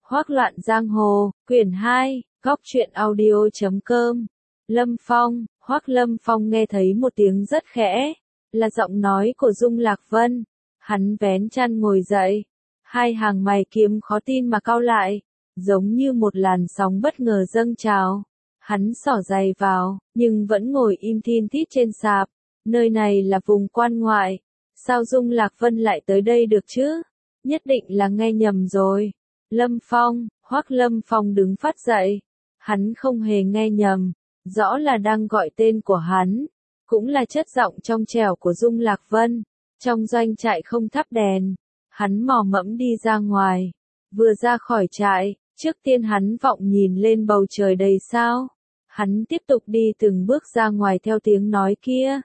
Hoác loạn giang hồ, quyển 2, góc truyện audio.com. Lâm Phong, Hoác Lâm Phong nghe thấy một tiếng rất khẽ, là giọng nói của Dung Lạc Vân. Hắn vén chăn ngồi dậy, hai hàng mày kiếm khó tin mà cau lại, giống như một làn sóng bất ngờ dâng trào. Hắn xỏ giày vào, nhưng vẫn ngồi im thin thít trên sạp. Nơi này là vùng quan ngoại, sao Dung Lạc Vân lại tới đây được chứ? Nhất định là nghe nhầm rồi. Lâm Phong, Hoác Lâm Phong đứng phát dậy. Hắn không hề nghe nhầm, rõ là đang gọi tên của hắn. Cũng là chất giọng trong trẻo của Dung Lạc Vân. Trong doanh trại không thắp đèn, hắn mò mẫm đi ra ngoài. Vừa ra khỏi trại, trước tiên hắn vọng nhìn lên bầu trời đầy sao. Hắn tiếp tục đi từng bước ra ngoài theo tiếng nói kia.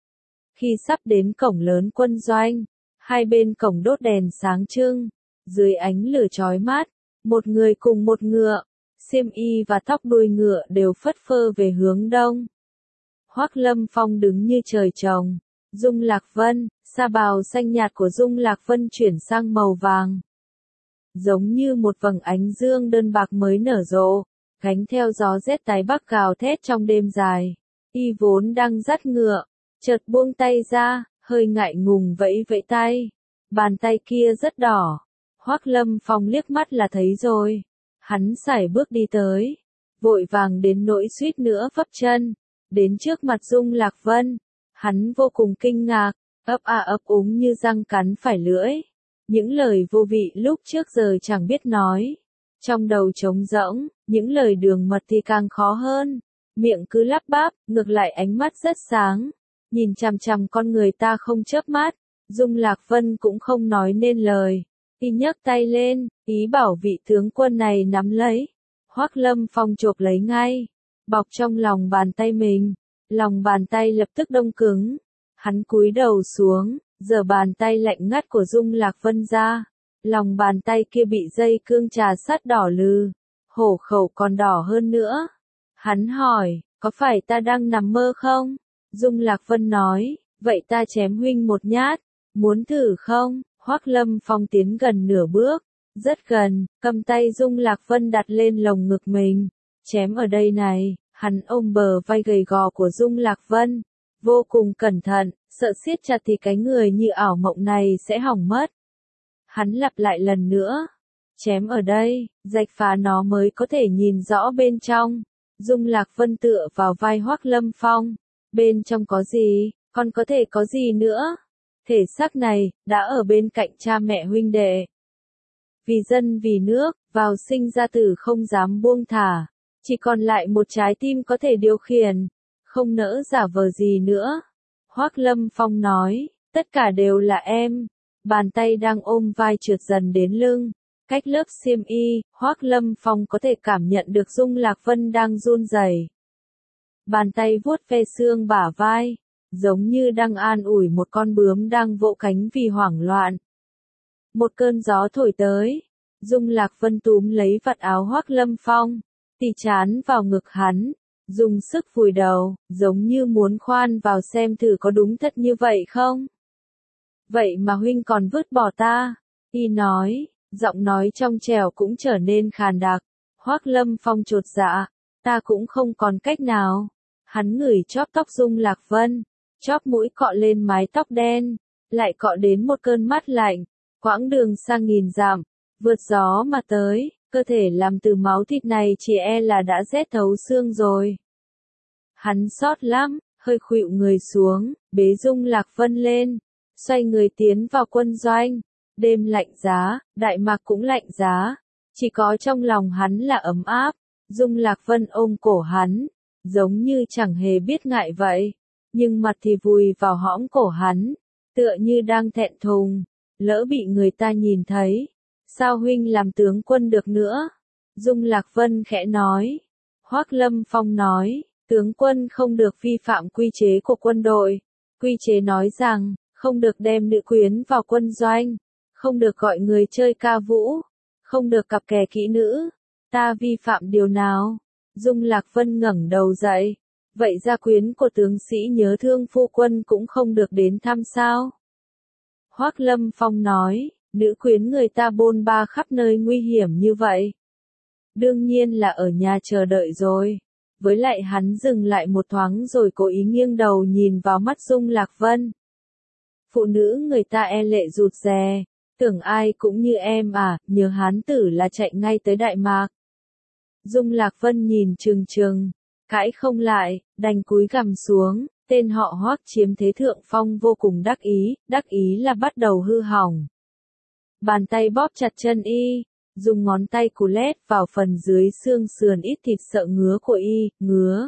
Khi sắp đến cổng lớn quân doanh, hai bên cổng đốt đèn sáng trưng, dưới ánh lửa chói mát, một người cùng một ngựa, xiêm y và tóc đuôi ngựa đều phất phơ về hướng đông. Hoác Lâm Phong đứng như trời trồng. Dung Lạc Vân, sa bào xanh nhạt của Dung Lạc Vân chuyển sang màu vàng. Giống như một vầng ánh dương đơn bạc mới nở rộ, gánh theo gió rét tái bắc gào thét trong đêm dài. Y vốn đang dắt ngựa, chợt buông tay ra, hơi ngại ngùng vẫy vẫy tay. Bàn tay kia rất đỏ. Hoác Lâm Phong liếc mắt là thấy rồi. Hắn sải bước đi tới, vội vàng đến nỗi suýt nữa vấp chân, đến trước mặt Dung Lạc Vân. Hắn vô cùng kinh ngạc, ấp úng như răng cắn phải lưỡi. Những lời vô vị lúc trước giờ chẳng biết nói. Trong đầu trống rỗng, những lời đường mật thì càng khó hơn. Miệng cứ lắp bắp, ngược lại ánh mắt rất sáng. Nhìn chằm chằm con người ta không chớp mắt. Dung Lạc Vân cũng không nói nên lời. Y nhấc tay lên, ý bảo vị tướng quân này nắm lấy. Hoác Lâm Phong chộp lấy ngay, bọc trong lòng bàn tay mình. Lòng bàn tay lập tức đông cứng. Hắn cúi đầu xuống, giở bàn tay lạnh ngắt của Dung Lạc Vân ra. Lòng bàn tay kia bị dây cương trà sắt đỏ lừ, hổ khẩu còn đỏ hơn nữa. Hắn hỏi, có phải ta đang nằm mơ không? Dung Lạc Vân nói, vậy ta chém huynh một nhát, muốn thử không? Hoác Lâm Phong tiến gần nửa bước, rất gần, cầm tay Dung Lạc Vân đặt lên lồng ngực mình. Chém ở đây này. Hắn ôm bờ vai gầy gò của Dung Lạc Vân, vô cùng cẩn thận, sợ siết chặt thì cái người như ảo mộng này sẽ hỏng mất. Hắn lặp lại lần nữa, chém ở đây, rạch phá nó mới có thể nhìn rõ bên trong. Dung Lạc Vân tựa vào vai Hoác Lâm Phong, bên trong có gì, còn có thể có gì nữa? Thể xác này, đã ở bên cạnh cha mẹ huynh đệ. Vì dân vì nước, vào sinh ra tử không dám buông thả. Chỉ còn lại một trái tim có thể điều khiển, không nỡ giả vờ gì nữa. Hoác Lâm Phong nói, tất cả đều là em. Bàn tay đang ôm vai trượt dần đến lưng. Cách lớp xiêm y, Hoác Lâm Phong có thể cảm nhận được Dung Lạc Vân đang run rẩy. Bàn tay vuốt ve xương bả vai, giống như đang an ủi một con bướm đang vỗ cánh vì hoảng loạn. Một cơn gió thổi tới, Dung Lạc Vân túm lấy vạt áo Hoác Lâm Phong, tì chán vào ngực hắn, dùng sức vùi đầu, giống như muốn khoan vào xem thử có đúng thật như vậy không. Vậy mà huynh còn vứt bỏ ta, y nói, giọng nói trong trẻo cũng trở nên khàn đặc. Hoác Lâm Phong chột dạ, ta cũng không còn cách nào. Hắn ngửi chóp tóc Dung Lạc Vân, chóp mũi cọ lên mái tóc đen, lại cọ đến một cơn mát lạnh, quãng đường xa nghìn dặm, vượt gió mà tới. Cơ thể làm từ máu thịt này chỉ e là đã rét thấu xương rồi. Hắn xót lắm, hơi khuỵu người xuống, bế Dung Lạc Vân lên, xoay người tiến vào quân doanh. Đêm lạnh giá, Đại Mạc cũng lạnh giá, chỉ có trong lòng hắn là ấm áp. Dung Lạc Vân ôm cổ hắn, giống như chẳng hề biết ngại vậy, nhưng mặt thì vùi vào hõm cổ hắn, tựa như đang thẹn thùng, lỡ bị người ta nhìn thấy. Sao huynh làm tướng quân được nữa? Dung Lạc Vân khẽ nói. Hoác Lâm Phong nói, tướng quân không được vi phạm quy chế của quân đội. Quy chế nói rằng, không được đem nữ quyến vào quân doanh, không được gọi người chơi ca vũ, không được cặp kè kỹ nữ. Ta vi phạm điều nào? Dung Lạc Vân ngẩng đầu dậy. Vậy gia quyến của tướng sĩ nhớ thương phu quân cũng không được đến thăm sao? Hoác Lâm Phong nói, Nữ quyến người ta bôn ba khắp nơi nguy hiểm như vậy. Đương nhiên là ở nhà chờ đợi rồi. Với lại hắn dừng lại một thoáng rồi cố ý nghiêng đầu nhìn vào mắt Dung Lạc Vân. Phụ nữ người ta e lệ rụt rè, tưởng ai cũng như em à, nhớ hán tử là chạy ngay tới Đại Mạc. Dung Lạc Vân nhìn trừng trừng, cãi không lại, đành cúi gằm xuống, tên họ Hoắc chiếm thế thượng phong vô cùng đắc ý là bắt đầu hư hỏng. Bàn tay bóp chặt chân y, dùng ngón tay cù lét vào phần dưới xương sườn ít thịt sợ ngứa của y, ngứa.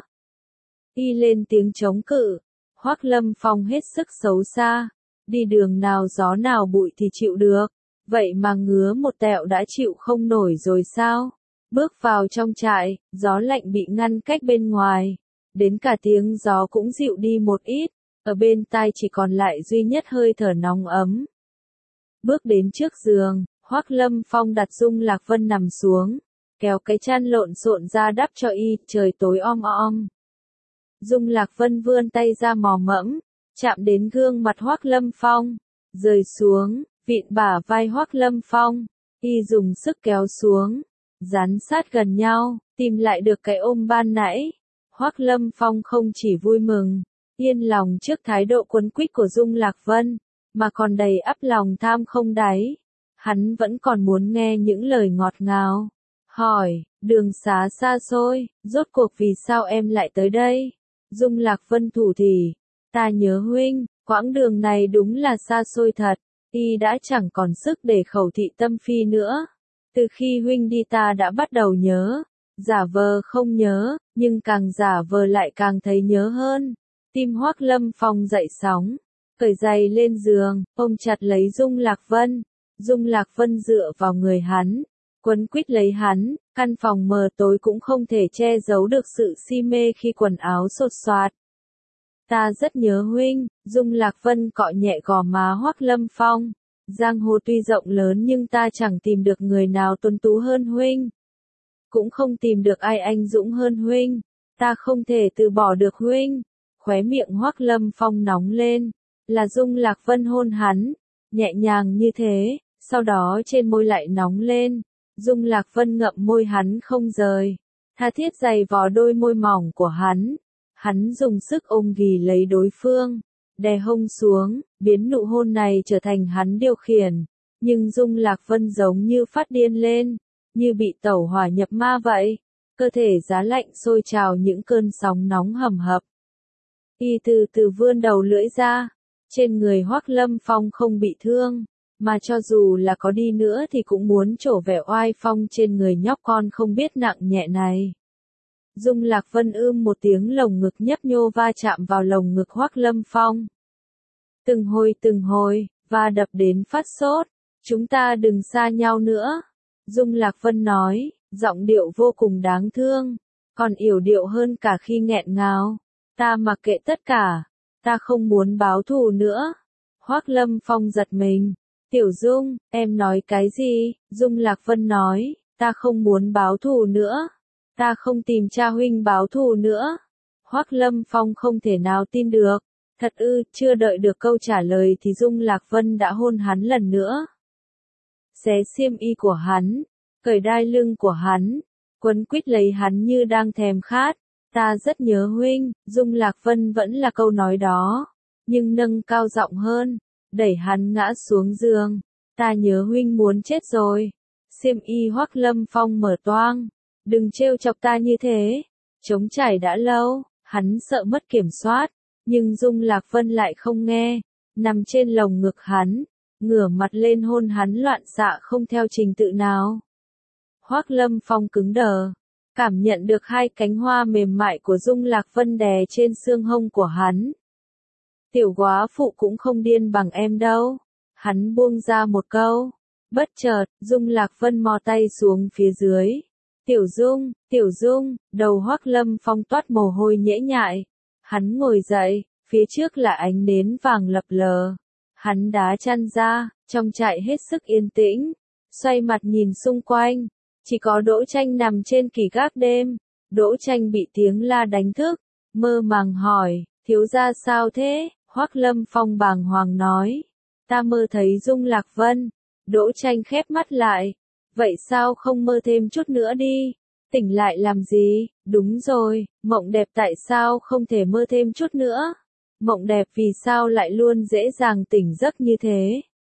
Y lên tiếng chống cự, Hoắc Lâm Phong hết sức xấu xa, đi đường nào gió nào bụi thì chịu được, vậy mà ngứa một tẹo đã chịu không nổi rồi sao? Bước vào trong trại, gió lạnh bị ngăn cách bên ngoài, đến cả tiếng gió cũng dịu đi một ít, ở bên tai chỉ còn lại duy nhất hơi thở nóng ấm. Bước đến trước giường, Hoắc Lâm Phong đặt Dung Lạc Vân nằm xuống, kéo cái chăn lộn xộn ra đắp cho y, trời tối om om. Dung Lạc Vân vươn tay ra mò mẫm, chạm đến gương mặt Hoắc Lâm Phong, rời xuống, vịn bả vai Hoắc Lâm Phong, y dùng sức kéo xuống, dán sát gần nhau, tìm lại được cái ôm ban nãy. Hoắc Lâm Phong không chỉ vui mừng, yên lòng trước thái độ quấn quýt của Dung Lạc Vân, mà còn đầy ắp lòng tham không đáy. Hắn vẫn còn muốn nghe những lời ngọt ngào. Hỏi, đường xá xa xôi, rốt cuộc vì sao em lại tới đây? Dung Lạc Vân thủ thỉ, ta nhớ huynh, quãng đường này đúng là xa xôi thật, y đã chẳng còn sức để khẩu thị tâm phi nữa. Từ khi huynh đi ta đã bắt đầu nhớ, giả vờ không nhớ, nhưng càng giả vờ lại càng thấy nhớ hơn. Tim Hoắc Lâm Phong dậy sóng, cởi giày lên giường, ôm chặt lấy Dung Lạc Vân. Dung Lạc Vân dựa vào người hắn, quấn quýt lấy hắn, căn phòng mờ tối cũng không thể che giấu được sự si mê khi quần áo xột xoạt. Ta rất nhớ huynh, Dung Lạc Vân cọ nhẹ gò má Hoắc Lâm Phong. Giang hồ tuy rộng lớn nhưng ta chẳng tìm được người nào tuấn tú hơn huynh. Cũng không tìm được ai anh dũng hơn huynh. Ta không thể từ bỏ được huynh. Khóe miệng Hoắc Lâm Phong nóng lên, là Dung Lạc Vân hôn hắn, nhẹ nhàng như thế, sau đó trên môi lại nóng lên. Dung Lạc Vân ngậm môi hắn không rời, tha thiết giày vò đôi môi mỏng của hắn. Hắn dùng sức ôm ghì lấy đối phương, đè hông xuống, biến nụ hôn này trở thành hắn điều khiển. Nhưng Dung Lạc Vân giống như phát điên lên, như bị tẩu hỏa nhập ma vậy. Cơ thể giá lạnh sôi trào những cơn sóng nóng hầm hập. Y từ từ vươn đầu lưỡi ra, trên người Hoắc Lâm Phong không bị thương, mà cho dù là có đi nữa thì cũng muốn trổ vẻ oai phong trên người nhóc con không biết nặng nhẹ này. Dung Lạc Vân một tiếng lồng ngực nhấp nhô va chạm vào lồng ngực Hoắc Lâm Phong. Từng hồi, va đập đến phát sốt, chúng ta đừng xa nhau nữa. Dung Lạc Vân nói, giọng điệu vô cùng đáng thương, còn yểu điệu hơn cả khi nghẹn ngào. Ta mặc kệ tất cả, ta không muốn báo thù nữa. Hoắc Lâm Phong giật mình. Tiểu Dung, em nói cái gì? Dung Lạc Vân nói, ta không muốn báo thù nữa. Ta không tìm cha huynh báo thù nữa. Hoắc Lâm Phong không thể nào tin được. Thật ư, chưa đợi được câu trả lời thì Dung Lạc Vân đã hôn hắn lần nữa. Xé xiêm y của hắn, cởi đai lưng của hắn, quấn quýt lấy hắn như đang thèm khát. Ta rất nhớ huynh, Dung Lạc Vân vẫn là câu nói đó, nhưng nâng cao giọng hơn, đẩy hắn ngã xuống giường. Ta nhớ huynh muốn chết rồi. Xiêm y Hoắc Lâm Phong mở toang. Đừng trêu chọc ta như thế. Trống trải đã lâu, hắn sợ mất kiểm soát, nhưng Dung Lạc Vân lại không nghe, nằm trên lồng ngực hắn, ngửa mặt lên hôn hắn loạn xạ không theo trình tự nào. Hoắc Lâm Phong cứng đờ, cảm nhận được hai cánh hoa mềm mại của Dung Lạc Vân đè trên xương hông của hắn. Tiểu góa phụ cũng không điên bằng em đâu. Hắn buông ra một câu. Bất chợt, Dung Lạc Vân mò tay xuống phía dưới. Tiểu Dung, đầu Hoắc Lâm Phong toát mồ hôi nhễ nhại. Hắn ngồi dậy, phía trước là ánh nến vàng lập lờ. Hắn đá chăn ra, trong trại hết sức yên tĩnh. Xoay mặt nhìn xung quanh, chỉ có Đỗ Tranh nằm trên kỷ gác đêm. Đỗ Tranh bị tiếng la đánh thức, mơ màng hỏi, thiếu gia sao thế? Hoắc Lâm Phong bàng hoàng nói, ta mơ thấy Dung Lạc Vân, Đỗ Tranh khép mắt lại. Vậy sao không mơ thêm chút nữa đi? Tỉnh lại làm gì? Đúng rồi, mộng đẹp tại sao không thể mơ thêm chút nữa? Mộng đẹp vì sao lại luôn dễ dàng tỉnh giấc như thế?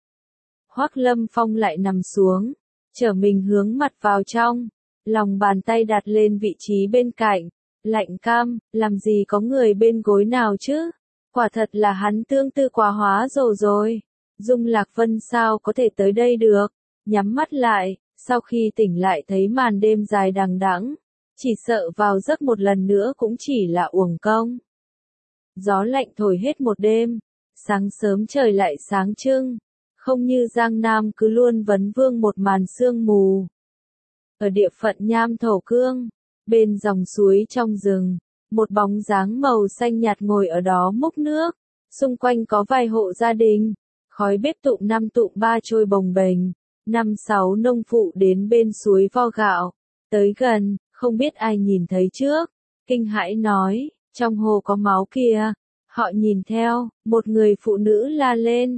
Hoắc Lâm Phong lại nằm xuống, trở mình hướng mặt vào trong, lòng bàn tay đặt lên vị trí bên cạnh, lạnh cam, làm gì có người bên gối nào chứ? Quả thật là hắn tương tư quá hóa rồi. Dung Lạc Vân sao có thể tới đây được? Nhắm mắt lại, sau khi tỉnh lại thấy màn đêm dài đằng đẵng, chỉ sợ vào giấc một lần nữa cũng chỉ là uổng công. Gió lạnh thổi hết một đêm, sáng sớm trời lại sáng trưng, không như Giang Nam cứ luôn vấn vương một màn sương mù. Ở địa phận Nham Thổ Cương, bên dòng suối trong rừng, một bóng dáng màu xanh nhạt ngồi ở đó múc nước, xung quanh có vài hộ gia đình, khói bếp tụm năm tụm ba trôi bồng bềnh, 5-6 nông phụ đến bên suối vo gạo, tới gần, không biết ai nhìn thấy trước, kinh hãi nói, trong hồ có máu kìa. Họ nhìn theo, một người phụ nữ la lên,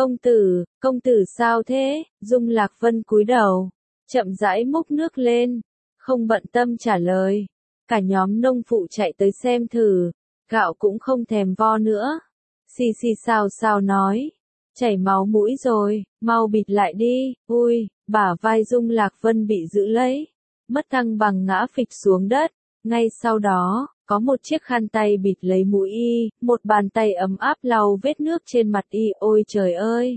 công tử sao thế? Dung Lạc Vân cúi đầu, chậm rãi múc nước lên, không bận tâm trả lời. Cả nhóm nông phụ chạy tới xem thử, gạo cũng không thèm vo nữa. Xì xì xào nói, chảy máu mũi rồi, mau bịt lại đi. Ui, bả vai Dung Lạc Vân bị giữ lấy, mất thăng bằng ngã phịch xuống đất. Ngay sau đó, có một chiếc khăn tay bịt lấy mũi y, một bàn tay ấm áp lau vết nước trên mặt y. Ôi trời ơi!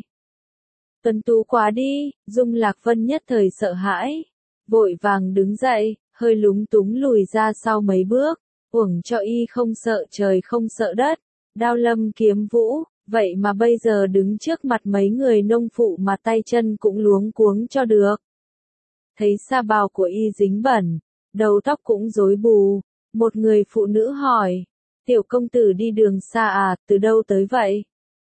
Tuấn tú quá đi, Dung Lạc Vân nhất thời sợ hãi, vội vàng đứng dậy, hơi lúng túng lùi ra sau mấy bước, uổng cho y không sợ trời không sợ đất, đao lâm kiếm vũ, vậy mà bây giờ đứng trước mặt mấy người nông phụ mà tay chân cũng luống cuống cho được. Thấy sa bào của y dính bẩn, đầu tóc cũng rối bù, một người phụ nữ hỏi, tiểu công tử đi đường xa à, từ đâu tới vậy?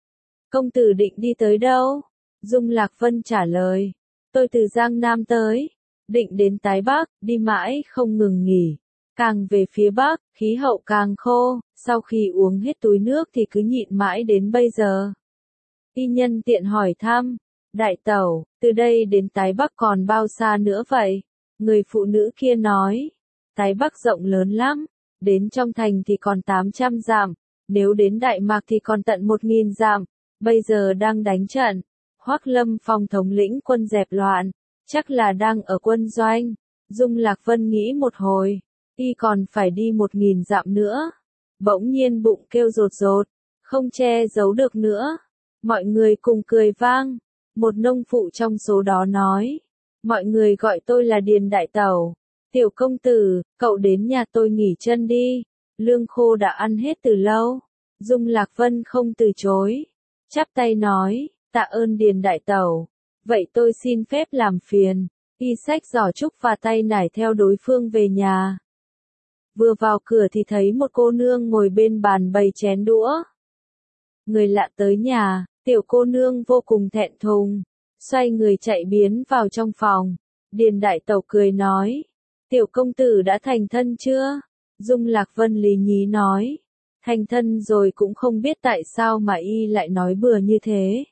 Công tử định đi tới đâu? Dung Lạc Vân trả lời, tôi từ Giang Nam tới, định đến Tái Bắc, đi mãi không ngừng nghỉ. Càng về phía Bắc, khí hậu càng khô, sau khi uống hết túi nước thì cứ nhịn mãi đến bây giờ. Y nhân tiện hỏi thăm, đại tẩu, từ đây đến Tái Bắc còn bao xa nữa vậy? Người phụ nữ kia nói, Tái Bắc rộng lớn lắm, đến trong thành thì còn 800 dặm, nếu đến Đại Mạc thì còn tận 1000 dặm, bây giờ đang đánh trận. Hoắc Lâm Phong thống lĩnh quân dẹp loạn, chắc là đang ở quân doanh. Dung Lạc Vân nghĩ một hồi, y còn phải đi 1000 dặm nữa. Bỗng nhiên bụng kêu rột rột, không che giấu được nữa. Mọi người cùng cười vang. Một nông phụ trong số đó nói, mọi người gọi tôi là Điền Đại Tẩu. Tiểu công tử, cậu đến nhà tôi nghỉ chân đi, lương khô đã ăn hết từ lâu. Dung Lạc Vân không từ chối, chắp tay nói, tạ ơn Điền Đại Tẩu, vậy tôi xin phép làm phiền. Y xách giỏ trúc và tay nải theo đối phương về nhà. Vừa vào cửa thì thấy một cô nương ngồi bên bàn bày chén đũa. Người lạ tới nhà, tiểu cô nương vô cùng thẹn thùng, xoay người chạy biến vào trong phòng. Điền Đại Tẩu cười nói, tiểu công tử đã thành thân chưa? Dung Lạc Vân lý nhí nói, thành thân rồi cũng không biết tại sao mà y lại nói bừa như thế.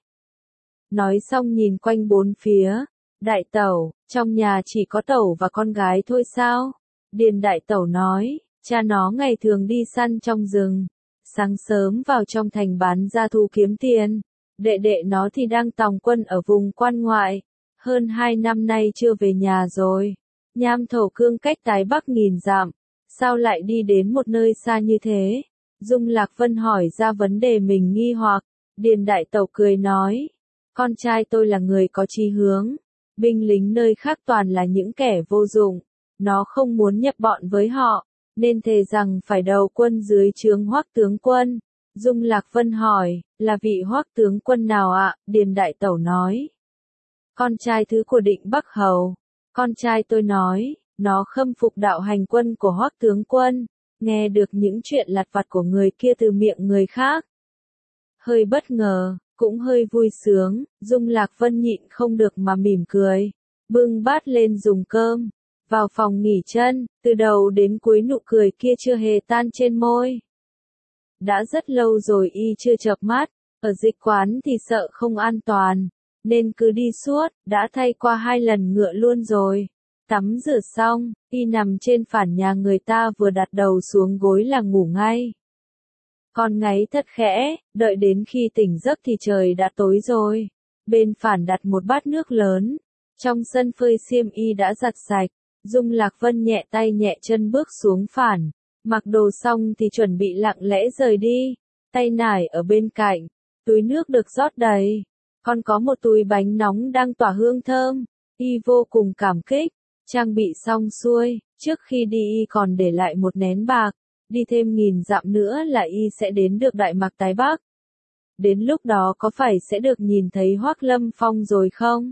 Nói xong nhìn quanh bốn phía, Đại Tẩu, trong nhà chỉ có tẩu và con gái thôi sao? Điền Đại Tẩu nói, cha nó ngày thường đi săn trong rừng, sáng sớm vào trong thành bán gia thu kiếm tiền, đệ đệ nó thì đang tòng quân ở vùng quan ngoại, hơn 2 năm nay chưa về nhà rồi. Nham Thổ Cương cách Tái Bắc 1000 dặm, sao lại đi đến một nơi xa như thế? Dung Lạc Vân hỏi ra vấn đề mình nghi hoặc, Điền Đại Tẩu cười nói, con trai tôi là người có chí hướng, binh lính nơi khác toàn là những kẻ vô dụng, nó không muốn nhập bọn với họ, nên thề rằng phải đầu quân dưới trướng Hoắc tướng quân. Dung Lạc Vân hỏi, là vị Hoắc tướng quân nào ạ? Điền Đại Tẩu nói, con trai thứ của Định Bắc Hầu. Con trai tôi nói, nó khâm phục đạo hành quân của Hoắc tướng quân, nghe được những chuyện lặt vặt của người kia từ miệng người khác. Hơi bất ngờ, cũng hơi vui sướng, Dung Lạc Vân nhịn không được mà mỉm cười, bưng bát lên dùng cơm, vào phòng nghỉ chân, từ đầu đến cuối nụ cười kia chưa hề tan trên môi. Đã rất lâu rồi y chưa chợp mắt, ở dịch quán thì sợ không an toàn, nên cứ đi suốt, đã thay qua 2 lần ngựa luôn rồi. Tắm rửa xong, y nằm trên phản nhà người ta vừa đặt đầu xuống gối là ngủ ngay. Con ngáy thật khẽ, đợi đến khi tỉnh giấc thì trời đã tối rồi. Bên phản đặt một bát nước lớn. Trong sân phơi xiêm y đã giặt sạch. Dung Lạc Vân nhẹ tay nhẹ chân bước xuống phản. Mặc đồ xong thì chuẩn bị lặng lẽ rời đi. Tay nải ở bên cạnh. Túi nước được rót đầy. Còn có một túi bánh nóng đang tỏa hương thơm. Y vô cùng cảm kích. Trang bị xong xuôi. Trước khi đi y còn để lại một nén bạc. Đi thêm 1000 dặm nữa là y sẽ đến được Đại Mạc Tái Bắc. Đến lúc đó có phải sẽ được nhìn thấy Hoắc Lâm Phong rồi không?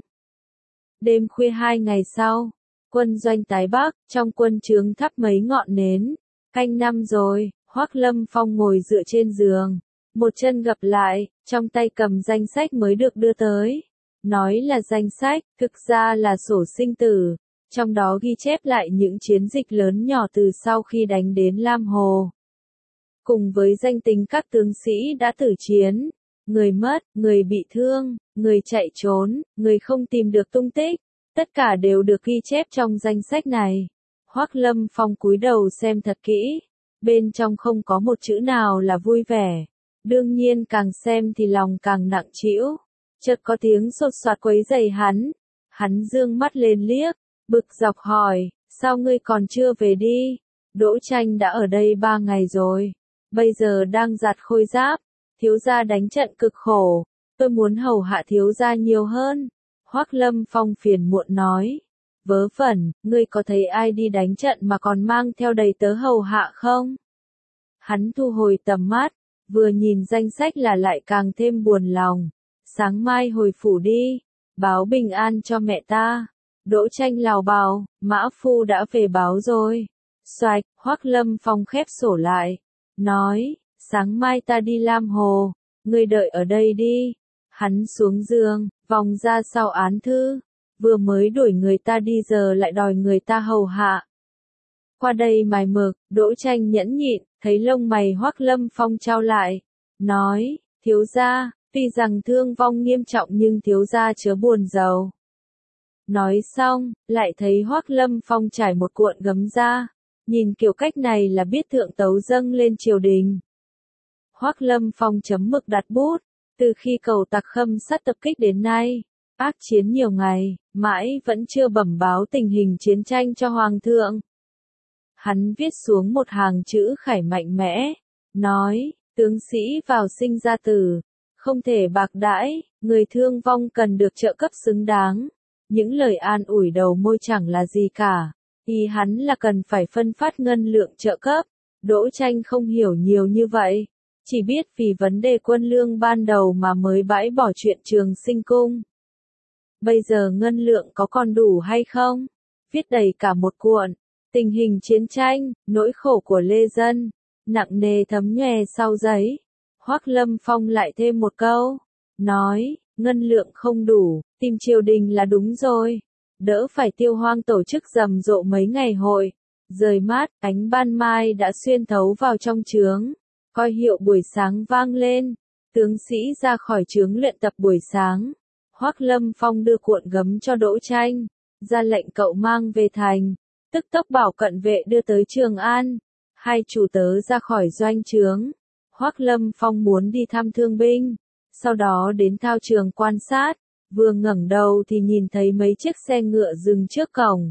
Đêm khuya 2 ngày sau, quân doanh Tái Bắc, trong quân trướng thắp mấy ngọn nến. Canh năm rồi, Hoắc Lâm Phong ngồi dựa trên giường, một chân gập lại, trong tay cầm danh sách mới được đưa tới. Nói là danh sách, thực ra là sổ sinh tử. Trong đó ghi chép lại những chiến dịch lớn nhỏ từ sau khi đánh đến Lam Hồ. Cùng với danh tính các tướng sĩ đã tử chiến, người mất, người bị thương, người chạy trốn, người không tìm được tung tích, tất cả đều được ghi chép trong danh sách này. Hoắc Lâm Phong cúi đầu xem thật kỹ, bên trong không có một chữ nào là vui vẻ. Đương nhiên càng xem thì lòng càng nặng trĩu. Chợt có tiếng sột soạt quấy rầy hắn. Hắn dương mắt lên liếc, bực dọc hỏi, sao ngươi còn chưa về đi? Đỗ Tranh đã ở đây 3 ngày rồi, bây giờ đang giặt khôi giáp, thiếu gia đánh trận cực khổ, tôi muốn hầu hạ thiếu gia nhiều hơn. Hoắc Lâm Phong phiền muộn nói, vớ vẩn, ngươi có thấy ai đi đánh trận mà còn mang theo đầy tớ hầu hạ không? Hắn thu hồi tầm mắt, vừa nhìn danh sách là lại càng thêm buồn lòng. Sáng mai hồi phủ đi, báo bình an cho mẹ ta. Đỗ Tranh lào bào, Mã Phu đã về báo rồi. Xoạch, Hoắc Lâm Phong khép sổ lại, nói, sáng mai ta đi Lam Hồ, ngươi đợi ở đây đi. Hắn xuống giường, vòng ra sau án thư, vừa mới đuổi người ta đi giờ lại đòi người ta hầu hạ. Qua đây mài mực, Đỗ Tranh nhẫn nhịn, thấy lông mày Hoắc Lâm Phong trao lại, nói, thiếu gia, tuy rằng thương vong nghiêm trọng nhưng thiếu gia chớ buồn rầu. Nói xong, lại thấy Hoắc Lâm Phong trải một cuộn gấm ra, nhìn kiểu cách này là biết thượng tấu dâng lên triều đình. Hoắc Lâm Phong chấm mực đặt bút, từ khi cầu Tặc Khâm Sát tập kích đến nay, ác chiến nhiều ngày, mãi vẫn chưa bẩm báo tình hình chiến tranh cho Hoàng thượng. Hắn viết xuống một hàng chữ khải mạnh mẽ, nói, tướng sĩ vào sinh ra tử, không thể bạc đãi, người thương vong cần được trợ cấp xứng đáng. Những lời an ủi đầu môi chẳng là gì cả, ý hắn là cần phải phân phát ngân lượng trợ cấp. Đỗ Tranh không hiểu nhiều như vậy, chỉ biết vì vấn đề quân lương ban đầu mà mới bãi bỏ chuyện Trường Sinh Cung. Bây giờ ngân lượng có còn đủ hay không? Viết đầy cả một cuộn, tình hình chiến tranh, nỗi khổ của lê dân, nặng nề thấm nhòe sau giấy. Hoắc Lâm Phong lại thêm một câu, nói, ngân lượng không đủ, tìm triều đình là đúng rồi. Đỡ phải Tiêu Hoang tổ chức rầm rộ mấy ngày hội. Rời mát, ánh ban mai đã xuyên thấu vào trong trướng. Coi hiệu buổi sáng vang lên. Tướng sĩ ra khỏi trướng luyện tập buổi sáng. Hoắc Lâm Phong đưa cuộn gấm cho Đỗ Tranh, ra lệnh cậu mang về thành. Tức tốc bảo cận vệ đưa tới Trường An. Hai chủ tớ ra khỏi doanh trướng. Hoắc Lâm Phong muốn đi thăm thương binh, sau đó đến thao trường quan sát, vừa ngẩng đầu thì nhìn thấy mấy chiếc xe ngựa dừng trước cổng.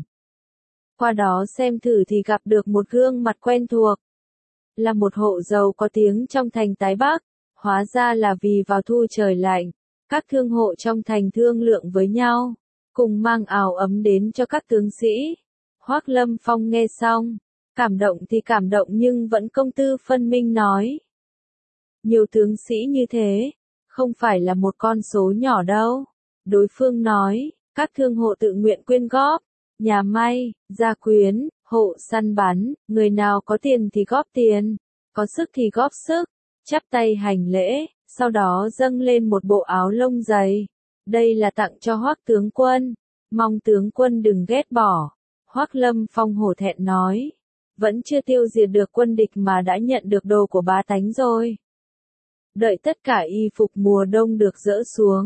Qua đó xem thử thì gặp được một gương mặt quen thuộc. Là một hộ giàu có tiếng trong thành Tái Bắc, hóa ra là vì vào thu trời lạnh, các thương hộ trong thành thương lượng với nhau, cùng mang áo ấm đến cho các tướng sĩ. Hoắc Lâm Phong nghe xong, cảm động thì cảm động nhưng vẫn công tư phân minh nói. Nhiều tướng sĩ như thế, không phải là một con số nhỏ đâu. Đối phương nói, các thương hộ tự nguyện quyên góp, nhà may, gia quyến, hộ săn bắn, người nào có tiền thì góp tiền, có sức thì góp sức, chắp tay hành lễ, sau đó dâng lên một bộ áo lông dày. Đây là tặng cho Hoắc tướng quân, mong tướng quân đừng ghét bỏ. Hoắc Lâm Phong hổ thẹn nói, vẫn chưa tiêu diệt được quân địch mà đã nhận được đồ của bá tánh rồi. Đợi tất cả y phục mùa đông được dỡ xuống,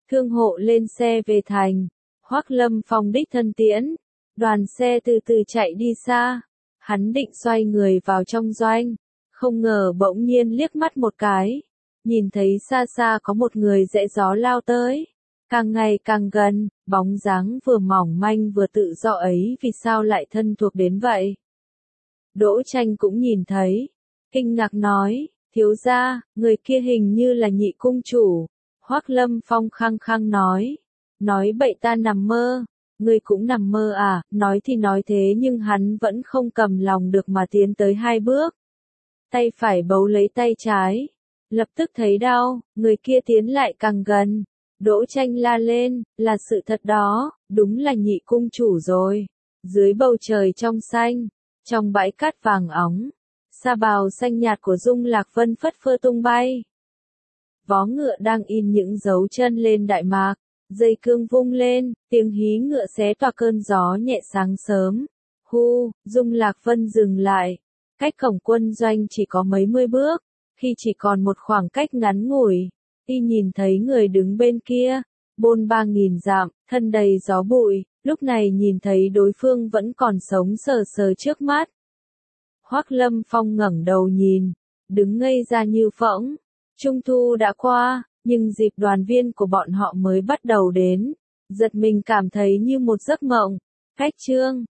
Thương hộ lên xe về thành. Hoắc Lâm Phong đích thân tiễn. Đoàn xe từ từ chạy đi xa. Hắn định xoay người vào trong doanh. Không ngờ bỗng nhiên liếc mắt một cái. Nhìn thấy xa xa có một người rẽ gió lao tới. Càng ngày càng gần, bóng dáng vừa mỏng manh vừa tự do ấy vì sao lại thân thuộc đến vậy. Đỗ Tranh cũng nhìn thấy. Kinh ngạc nói, thiếu gia, người kia hình như là nhị cung chủ. Hoắc Lâm Phong khăng khăng nói. Nói bậy ta nằm mơ. Ngươi cũng nằm mơ à, nói thì nói thế nhưng hắn vẫn không cầm lòng được mà tiến tới 2 bước. Tay phải bấu lấy tay trái. Lập tức thấy đau, người kia tiến lại càng gần. Đỗ Tranh la lên, là sự thật đó, đúng là nhị cung chủ rồi. Dưới bầu trời trong xanh, trong bãi cát vàng óng, sa bào xanh nhạt của Dung Lạc Vân phất phơ tung bay. Vó ngựa đang in những dấu chân lên đại mạc, dây cương vung lên, tiếng hí ngựa xé toạc cơn gió nhẹ sáng sớm. Hu, Dung Lạc Vân dừng lại, cách cổng quân doanh chỉ có mấy mươi bước, khi chỉ còn một khoảng cách ngắn ngủi. Y nhìn thấy người đứng bên kia, bôn 3.000 dặm, thân đầy gió bụi, lúc này nhìn thấy đối phương vẫn còn sống sờ sờ trước mắt. Hoắc Lâm Phong ngẩng đầu nhìn, đứng ngây ra như phỗng. Trung thu đã qua, nhưng dịp đoàn viên của bọn họ mới bắt đầu đến. Giật mình cảm thấy như một giấc mộng. Cách chương